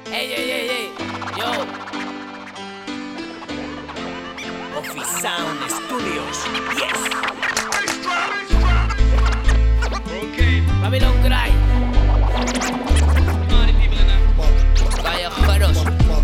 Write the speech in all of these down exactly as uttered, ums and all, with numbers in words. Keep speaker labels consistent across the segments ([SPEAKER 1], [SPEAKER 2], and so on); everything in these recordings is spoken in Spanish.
[SPEAKER 1] Ey, ey, ey, ey, yo. Office Sound Studios, yes.
[SPEAKER 2] Okay.
[SPEAKER 1] Babylon Cry. Callejeros.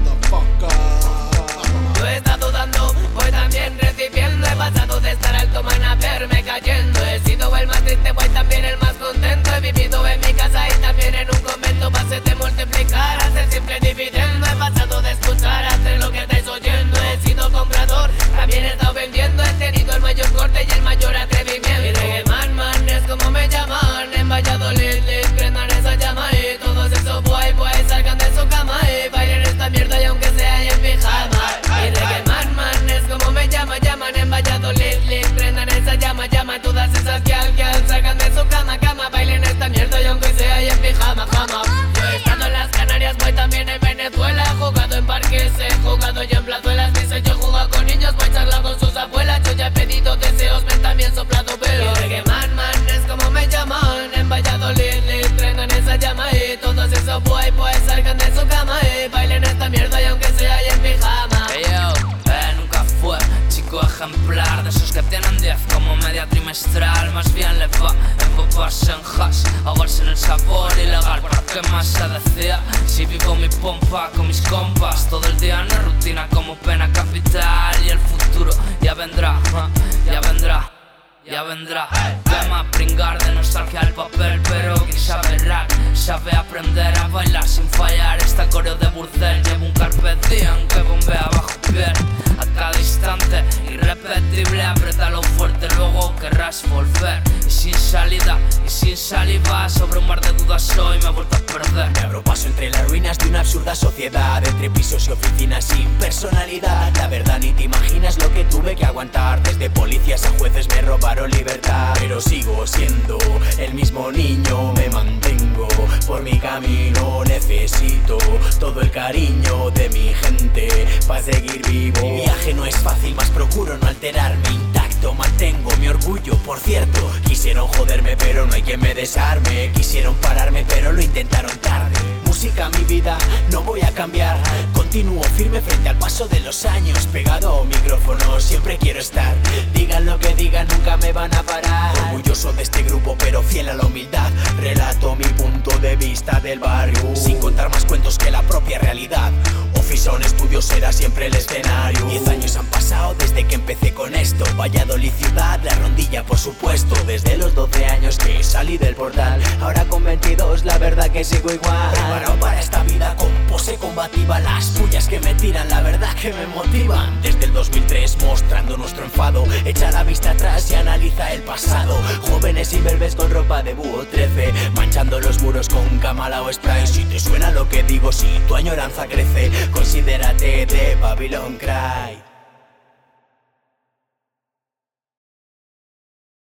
[SPEAKER 1] Yo he estado dando, voy también recibiendo. He pasado de estar alto, man, a verme cayendo. He sido el más triste, voy también el más contento. He vivido en mi casa y también en un convento. Pasé de multiplicar a ser simple dividendo. He pasado de escuchar a hacer lo que estáis oyendo. He sido comprador, también he estado vendiendo. He tenido el mayor corte y el mayor atrevimiento. Y reggae man, man, es como me llaman. En Valladolid, prendan esa llama. Y todos esos boy, boy, salgan de su cama. Y bailen esta mierda y aunque sea en pijama. Y reggae man, man, es como me llama, llaman en Valladolid, prendan esa llama, llama. Todas esas que al que al salgan de su cama, cama. Bailen esta mierda y aunque sea en pijama, jama. Yo he estado en las Canarias, voy también en Venezuela. He jugado en parques, he jugado yo en plazuelas. Dice yo he jugado con niños, voy charlando con sus abuelas. Yo ya he pedido deseos, me han también soplado pelos. Y reggae man, man, es como me llaman. En Valladolid, prendan esa llama. Y todos esos boy, boy, salgan de su cama. Y bailen esta mierda y aunque sea en pijama.
[SPEAKER 3] Hey yo, eh, nunca fue chico ejemplar de esos que tienen diez como media trimestral. Más bien le va embobarse en hash, ahogarse en el sabor ilegal. ¿Para qué más se decía? Si vivo mi pompa con mis compas todo el día en la rutina como pena capital. Y el futuro ya vendrá, uh, ya vendrá. Ya vendrá, tema pringar de nostalgia al papel. Pero quien sabe rap, sabe aprender a bailar sin fallar. Esta coreo de burdel lleva un carpe diem que bombea bajo piel. A cada instante, irrepetible, apriétalo fuerte, luego querrás volver. Y sin salida, y sin saliva, sobre un mar de dudas hoy me he vuelto a perder.
[SPEAKER 4] Me abro paso entre las ruinas de una absurda sociedad, entre pisos y oficinas sin personalidad. La verdad ni te imaginas lo que tuve que aguantar. Desde policías a jueces me robaron libertad. Pero sigo siendo el mismo niño, me mantengo por mi camino. Necesito todo el cariño de mi gente para seguir vivo. Mi viaje no es fácil, mas procuro no alterarme. Intacto mantengo mi orgullo, por cierto. Quisieron joderme pero no hay quien me desarme. Quisieron pararme pero lo intentaron tarde. Música mi vida, no voy a cambiar. Continúo firme frente al paso de los años. Pegado a un micrófono, siempre quiero estar. Digan lo que digan, nunca me van a parar. Orgulloso de este grupo pero fiel a la humildad. Relato mi punto de vista del barrio, sin contar más cuentos que la propia realidad. Office Sound Studios será siempre el escenario. Diez años han pasado desde que empecé con esto. Valladolid ciudad, la rondilla por supuesto. Desde los doce años que salí del portal, ahora con veintidós la verdad que sigo igual. Preparado para esta vida con pose combativa. Las pullas que me tiran la verdad que me motivan. Desde el dos mil tres mostrando nuestro enfado. Echa la vista atrás y analiza el pasado. Jóvenes y verbes con ropa de búho trece, manchando los muros con Kamala o spray. Si te suena lo que digo, si tu añoranza crece, considérate de Babylon Cry.